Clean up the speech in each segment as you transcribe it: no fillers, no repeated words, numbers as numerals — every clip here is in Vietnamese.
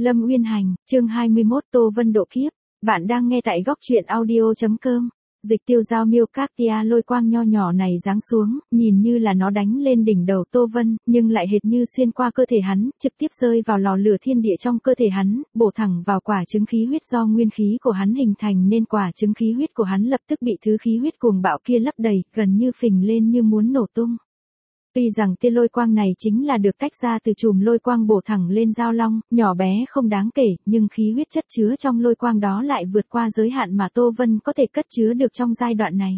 Lâm Uyên Hành, chương 21 Tô Vân độ kiếp. Bạn đang nghe tại góc truyện audio.com. Dịch tiêu giao miêu các tia lôi quang nho nhỏ này giáng xuống, nhìn như là nó đánh lên đỉnh đầu Tô Vân, nhưng lại hệt như xuyên qua cơ thể hắn, trực tiếp rơi vào lò lửa thiên địa trong cơ thể hắn, bổ thẳng vào quả trứng khí huyết do nguyên khí của hắn hình thành nên quả trứng khí huyết của hắn lập tức bị thứ khí huyết cuồng bạo kia lấp đầy, gần như phình lên như muốn nổ tung. Tuy rằng tia lôi quang này chính là được tách ra từ chùm lôi quang bổ thẳng lên giao long, nhỏ bé không đáng kể, nhưng khí huyết chất chứa trong lôi quang đó lại vượt qua giới hạn mà Tô Vân có thể cất chứa được trong giai đoạn này.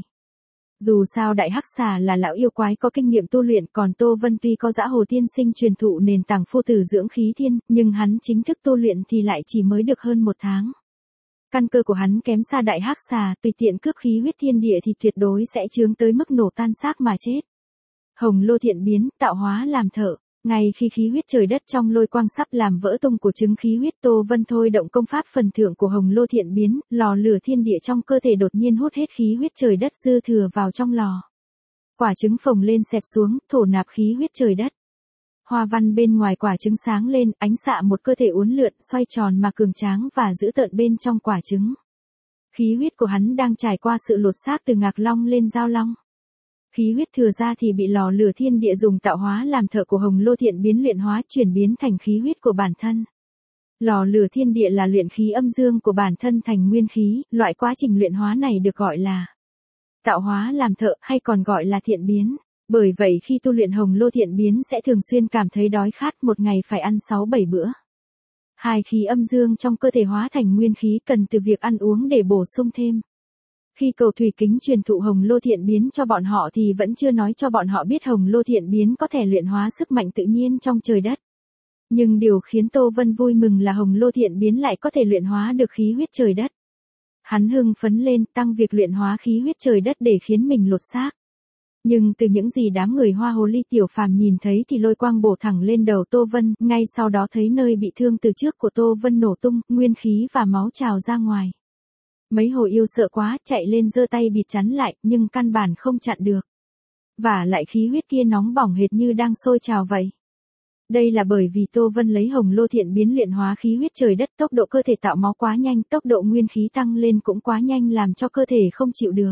Dù sao đại hắc xà là lão yêu quái có kinh nghiệm tu luyện, còn Tô Vân tuy có Dã Hồ Tiên Sinh truyền thụ nền tảng phu tử dưỡng khí thiên, nhưng hắn chính thức tu luyện thì lại chỉ mới được hơn 1 tháng. Căn cơ của hắn kém xa đại hắc xà, tùy tiện cướp khí huyết thiên địa thì tuyệt đối sẽ chướng tới mức nổ tan xác mà chết. Hồng lô thiện biến, tạo hóa làm thợ. Ngay khi khí huyết trời đất trong lôi quang sắp làm vỡ tung của trứng khí huyết, Tô Vân thôi động công pháp phần thưởng của hồng lô thiện biến, lò lửa thiên địa trong cơ thể đột nhiên hút hết khí huyết trời đất dư thừa vào trong lò. Quả trứng phồng lên xẹp xuống, thổ nạp khí huyết trời đất. Hoa văn bên ngoài quả trứng sáng lên, ánh xạ một cơ thể uốn lượn, xoay tròn mà cường tráng và dữ tợn bên trong quả trứng. Khí huyết của hắn đang trải qua sự lột xác từ ngạc long lên giao long. Khí huyết thừa ra thì bị lò lửa thiên địa dùng tạo hóa làm thợ của hồng lô thiện biến luyện hóa, chuyển biến thành khí huyết của bản thân. Lò lửa thiên địa là luyện khí âm dương của bản thân thành nguyên khí, loại quá trình luyện hóa này được gọi là tạo hóa làm thợ, hay còn gọi là thiện biến. Bởi vậy khi tu luyện hồng lô thiện biến sẽ thường xuyên cảm thấy đói khát, một ngày phải ăn 6-7 bữa. Hai khí âm dương trong cơ thể hóa thành nguyên khí cần từ việc ăn uống để bổ sung thêm. Khi Cầu Thủy Kính truyền thụ hồng lô thiện biến cho bọn họ thì vẫn chưa nói cho bọn họ biết hồng lô thiện biến có thể luyện hóa sức mạnh tự nhiên trong trời đất. Nhưng điều khiến Tô Vân vui mừng là hồng lô thiện biến lại có thể luyện hóa được khí huyết trời đất. Hắn hưng phấn lên, tăng việc luyện hóa khí huyết trời đất để khiến mình lột xác. Nhưng từ những gì đám người Hoa Hồ Ly Tiểu Phàm nhìn thấy thì lôi quang bổ thẳng lên đầu Tô Vân, ngay sau đó thấy nơi bị thương từ trước của Tô Vân nổ tung, nguyên khí và máu trào ra ngoài. Mấy hồ yêu sợ quá, chạy lên giơ tay bịt chắn lại, nhưng căn bản không chặn được. Và lại khí huyết kia nóng bỏng hệt như đang sôi trào vậy. Đây là bởi vì Tô Vân lấy hồng lô thiện biến luyện hóa khí huyết trời đất, tốc độ cơ thể tạo máu quá nhanh, tốc độ nguyên khí tăng lên cũng quá nhanh làm cho cơ thể không chịu được.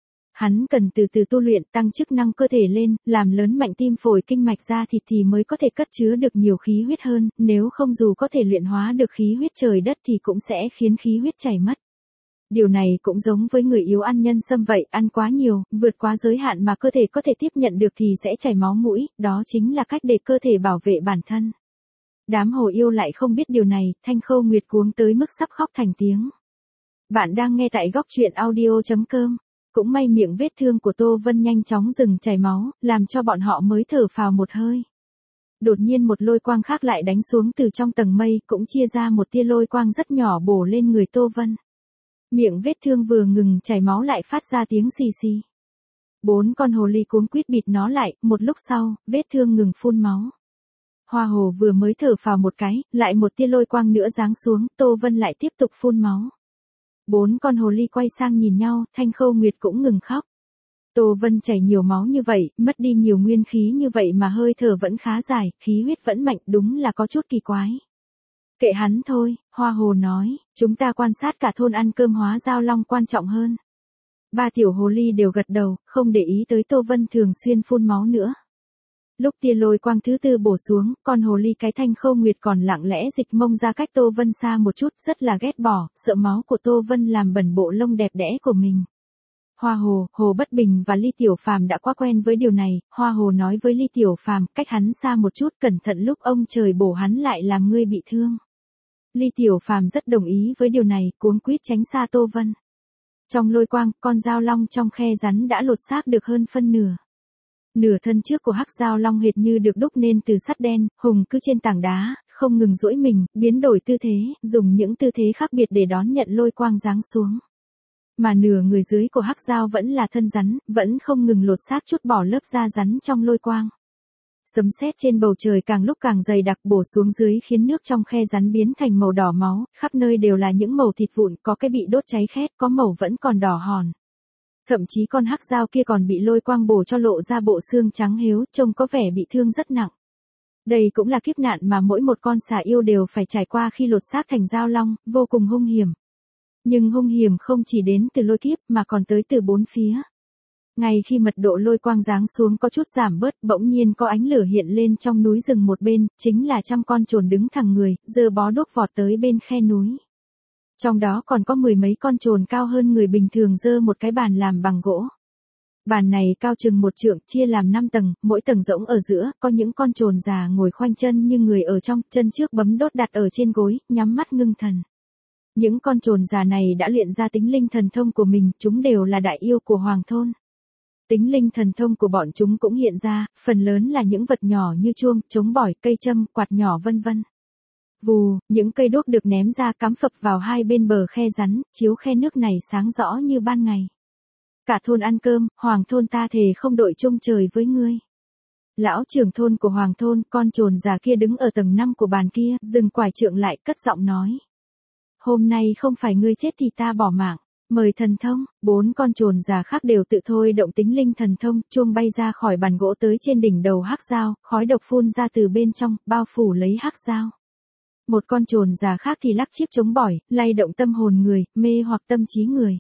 Hắn cần từ từ tu luyện, tăng chức năng cơ thể lên, làm lớn mạnh tim phổi kinh mạch ra thịt thì mới có thể cất chứa được nhiều khí huyết hơn, nếu không dù có thể luyện hóa được khí huyết trời đất thì cũng sẽ khiến khí huyết chảy mất. Điều này cũng giống với người yếu ăn nhân sâm vậy, ăn quá nhiều, vượt quá giới hạn mà cơ thể có thể tiếp nhận được thì sẽ chảy máu mũi, đó chính là cách để cơ thể bảo vệ bản thân. Đám hồ yêu lại không biết điều này, Thanh Khâu Nguyệt cuống tới mức sắp khóc thành tiếng. Bạn đang nghe tại góc truyện audio.com. Cũng may miệng vết thương của Tô Vân nhanh chóng dừng chảy máu, làm cho bọn họ mới thở phào một hơi. Đột nhiên một lôi quang khác lại đánh xuống từ trong tầng mây, cũng chia ra một tia lôi quang rất nhỏ bổ lên người Tô Vân. Miệng vết thương vừa ngừng chảy máu lại phát ra tiếng xì xì. 4 con hồ ly cuống quýt bịt nó lại, một lúc sau, vết thương ngừng phun máu. Hoa hồ vừa mới thở phào một cái, lại một tia lôi quang nữa giáng xuống, Tô Vân lại tiếp tục phun máu. 4 con hồ ly quay sang nhìn nhau, Thanh Khâu Nguyệt cũng ngừng khóc. Tô Vân chảy nhiều máu như vậy, mất đi nhiều nguyên khí như vậy mà hơi thở vẫn khá dài, khí huyết vẫn mạnh, đúng là có chút kỳ quái. Kệ hắn thôi, Hoa Hồ nói, chúng ta quan sát cả thôn ăn cơm hóa giao long quan trọng hơn. 3 tiểu hồ ly đều gật đầu, không để ý tới Tô Vân thường xuyên phun máu nữa. Lúc tia lôi quang thứ tư bổ xuống, con hồ ly cái Thanh Khâu Nguyệt còn lặng lẽ dịch mông ra cách Tô Vân xa một chút, rất là ghét bỏ, sợ máu của Tô Vân làm bẩn bộ lông đẹp đẽ của mình. Hoa Hồ, Hồ Bất Bình và Ly Tiểu Phàm đã quá quen với điều này, Hoa Hồ nói với Ly Tiểu Phàm, cách hắn xa một chút, cẩn thận lúc ông trời bổ hắn lại làm ngươi bị thương. Ly Tiểu Phàm rất đồng ý với điều này, cuống quýt tránh xa Tô Vân. Trong lôi quang, con dao long trong khe rắn đã lột xác được hơn phân nửa. Nửa thân trước của hắc dao long hệt như được đúc nên từ sắt đen, hùng cứ trên tảng đá, không ngừng duỗi mình, biến đổi tư thế, dùng những tư thế khác biệt để đón nhận lôi quang giáng xuống. Mà nửa người dưới của hắc dao vẫn là thân rắn, vẫn không ngừng lột xác chút bỏ lớp da rắn trong lôi quang. Sấm sét trên bầu trời càng lúc càng dày đặc bổ xuống dưới khiến nước trong khe rắn biến thành màu đỏ máu, khắp nơi đều là những màu thịt vụn, có cái bị đốt cháy khét, có màu vẫn còn đỏ hòn. Thậm chí con hắc dao kia còn bị lôi quang bổ cho lộ ra bộ xương trắng héo, trông có vẻ bị thương rất nặng. Đây cũng là kiếp nạn mà mỗi một con xà yêu đều phải trải qua khi lột xác thành dao long, vô cùng hung hiểm. Nhưng hung hiểm không chỉ đến từ lôi kiếp mà còn tới từ bốn phía. Ngay khi mật độ lôi quang giáng xuống có chút giảm bớt, bỗng nhiên có ánh lửa hiện lên trong núi rừng một bên, chính là trăm con chồn đứng thẳng người, giơ bó đuốc vọt tới bên khe núi. Trong đó còn có mười mấy con chồn cao hơn người bình thường giơ một cái bàn làm bằng gỗ. Bàn này cao chừng 1 trượng, chia làm 5 tầng, mỗi tầng rỗng ở giữa, có những con chồn già ngồi khoanh chân như người ở trong, chân trước bấm đốt đặt ở trên gối, nhắm mắt ngưng thần. Những con chồn già này đã luyện ra tính linh thần thông của mình, chúng đều là đại yêu của hoàng thôn. Tính linh thần thông của bọn chúng cũng hiện ra, phần lớn là những vật nhỏ như chuông, trống bỏi, cây châm, quạt nhỏ vân vân. Vù, những cây đuốc được ném ra cắm phập vào hai bên bờ khe rắn, chiếu khe nước này sáng rõ như ban ngày. Cả thôn ăn cơm, hoàng thôn ta thề không đội chung trời với ngươi. Lão trưởng thôn của hoàng thôn, con chồn già kia đứng ở tầng 5 của bàn kia, dừng quải trượng lại, cất giọng nói. Hôm nay không phải ngươi chết thì ta bỏ mạng. Mời thần thông, 4 con chồn già khác đều tự thôi động tính linh thần thông, chuông bay ra khỏi bàn gỗ tới trên đỉnh đầu hắc dao, khói độc phun ra từ bên trong, bao phủ lấy hắc dao. Một con chồn già khác thì lắc chiếc trống bỏi, lay động tâm hồn người, mê hoặc tâm trí người.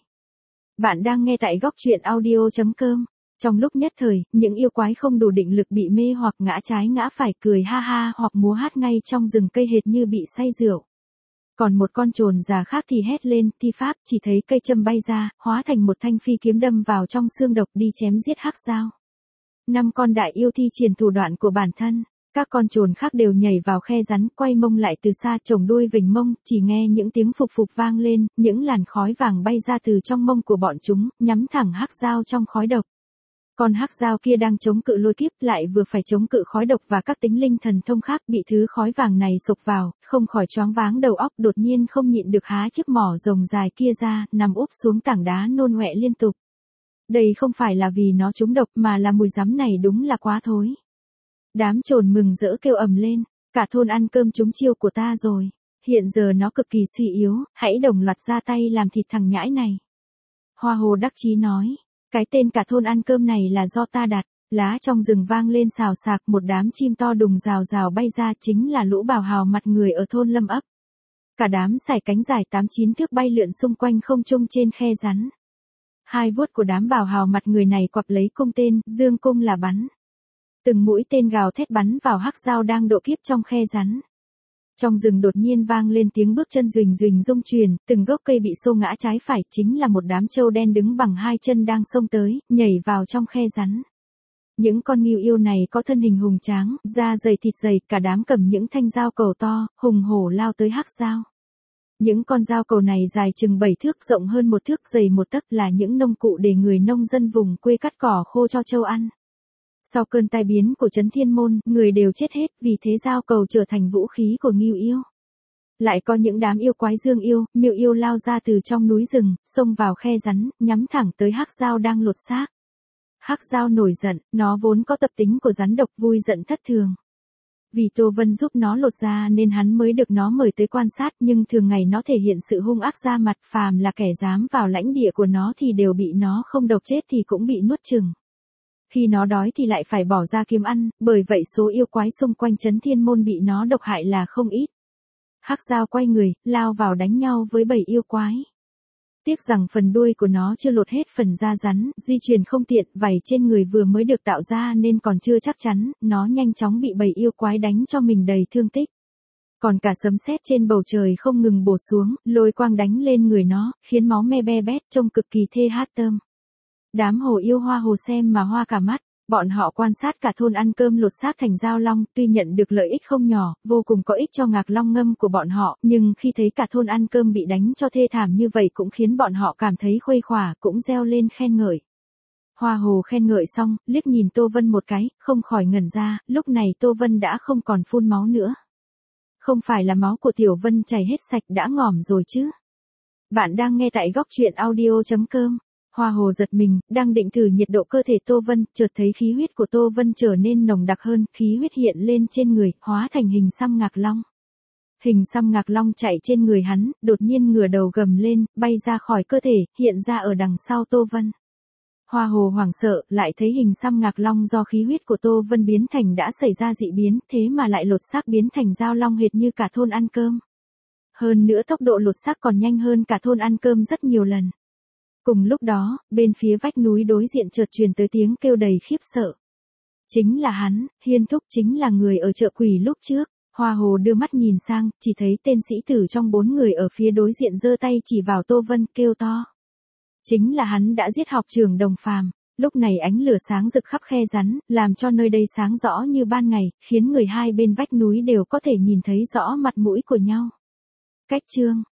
Bạn đang nghe tại góc truyện audio.com. Trong lúc nhất thời, những yêu quái không đủ định lực bị mê hoặc ngã trái ngã phải cười ha ha hoặc múa hát ngay trong rừng cây hệt như bị say rượu. Còn một con chồn già khác thì hét lên, thi pháp, chỉ thấy cây châm bay ra, hóa thành một thanh phi kiếm đâm vào trong xương độc đi chém giết hắc dao. 5 con đại yêu thi triển thủ đoạn của bản thân. Các con chồn khác đều nhảy vào khe rắn, quay mông lại từ xa, chồng đuôi vểnh mông, chỉ nghe những tiếng phục phục vang lên, những làn khói vàng bay ra từ trong mông của bọn chúng, nhắm thẳng hắc dao trong khói độc. Con hắc dao kia đang chống cự lôi kiếp, lại vừa phải chống cự khói độc và các tính linh thần thông khác, bị thứ khói vàng này sộc vào, không khỏi choáng váng đầu óc, đột nhiên không nhịn được há chiếc mỏ rồng dài kia ra, nằm úp xuống tảng đá nôn ọe liên tục. Đây không phải là vì nó trúng độc mà là mùi rắm này đúng là quá thối. Đám chồn mừng rỡ kêu ầm lên, cả thôn ăn cơm trúng chiêu của ta rồi, hiện giờ nó cực kỳ suy yếu, hãy đồng loạt ra tay làm thịt thằng nhãi này. Hoa Hồ đắc chí nói, cái tên cả thôn ăn cơm này là do ta đặt. Lá trong rừng vang lên xào xạc, một đám chim to đùng rào rào bay ra, chính là lũ bảo hào mặt người ở thôn Lâm ấp. Cả đám sải cánh dài 8-9 thước bay lượn xung quanh không trung trên khe rắn. Hai vuốt của đám bảo hào mặt người này quặp lấy cung tên, dương cung là bắn. Từng mũi tên gào thét bắn vào hắc dao đang độ kiếp trong khe rắn. Trong rừng đột nhiên vang lên tiếng bước chân duỳnh duỳnh rung truyền, từng gốc cây bị xô ngã trái phải, chính là một đám trâu đen đứng bằng hai chân đang xông tới, nhảy vào trong khe rắn. Những con ngưu yêu này có thân hình hùng tráng, da dày thịt dày, cả đám cầm những thanh dao cầu to, hùng hổ lao tới hắc dao. Những con dao cầu này dài chừng 7 thước, rộng hơn 1 thước, dày 1 tấc, là những nông cụ để người nông dân vùng quê cắt cỏ khô cho trâu ăn. Sau cơn tai biến của Trấn Thiên Môn, người đều chết hết, vì thế dao cầu trở thành vũ khí của ngưu yêu. Lại có những đám yêu quái dương yêu, miêu yêu lao ra từ trong núi rừng, xông vào khe rắn, nhắm thẳng tới hắc dao đang lột xác. Hắc dao nổi giận, nó vốn có tập tính của rắn độc, vui giận thất thường. Vì Tô Vân giúp nó lột ra nên hắn mới được nó mời tới quan sát, nhưng thường ngày nó thể hiện sự hung ác ra mặt, phàm là kẻ dám vào lãnh địa của nó thì đều bị nó không độc chết thì cũng bị nuốt chửng. Khi nó đói thì lại phải bỏ ra kiếm ăn, bởi vậy số yêu quái xung quanh Trấn Thiên Môn bị nó độc hại là không ít. Hắc dao quay người, lao vào đánh nhau với bầy yêu quái. Tiếc rằng phần đuôi của nó chưa lột hết phần da rắn, di chuyển không tiện, vảy trên người vừa mới được tạo ra nên còn chưa chắc chắn, nó nhanh chóng bị bầy yêu quái đánh cho mình đầy thương tích. Còn cả sấm sét trên bầu trời không ngừng bổ xuống, lôi quang đánh lên người nó, khiến máu me be bét, trông cực kỳ thê hát tơm. Đám hồ yêu Hoa Hồ xem mà hoa cả mắt, bọn họ quan sát cả thôn ăn cơm lột xác thành dao long, tuy nhận được lợi ích không nhỏ, vô cùng có ích cho ngạc long ngâm của bọn họ, nhưng khi thấy cả thôn ăn cơm bị đánh cho thê thảm như vậy cũng khiến bọn họ cảm thấy khuây khỏa, cũng reo lên khen ngợi. Hoa Hồ khen ngợi xong, liếc nhìn Tô Vân một cái, không khỏi ngẩn ra, lúc này Tô Vân đã không còn phun máu nữa. Không phải là máu của Tiểu Vân chảy hết sạch đã ngỏm rồi chứ? Bạn đang nghe tại góc truyện audio.com. Hoa Hồ giật mình, đang định thử nhiệt độ cơ thể Tô Vân, chợt thấy khí huyết của Tô Vân trở nên nồng đặc hơn, khí huyết hiện lên trên người, hóa thành hình xăm ngạc long. Hình xăm ngạc long chạy trên người hắn, đột nhiên ngửa đầu gầm lên, bay ra khỏi cơ thể, hiện ra ở đằng sau Tô Vân. Hoa Hồ hoảng sợ, lại thấy hình xăm ngạc long do khí huyết của Tô Vân biến thành đã xảy ra dị biến, thế mà lại lột xác biến thành dao long hệt như cả thôn ăn cơm. Hơn nữa tốc độ lột xác còn nhanh hơn cả thôn ăn cơm rất nhiều lần. Cùng lúc đó, bên phía vách núi đối diện chợt truyền tới tiếng kêu đầy khiếp sợ. Chính là hắn, Hiên Thúc chính là người ở chợ quỷ lúc trước. Hoa Hồ đưa mắt nhìn sang, chỉ thấy tên sĩ tử trong 4 người ở phía đối diện giơ tay chỉ vào Tô Vân kêu to. Chính là hắn đã giết học trưởng Đồng Phàm. Lúc này ánh lửa sáng rực khắp khe rắn, làm cho nơi đây sáng rõ như ban ngày, khiến người hai bên vách núi đều có thể nhìn thấy rõ mặt mũi của nhau. Cách chương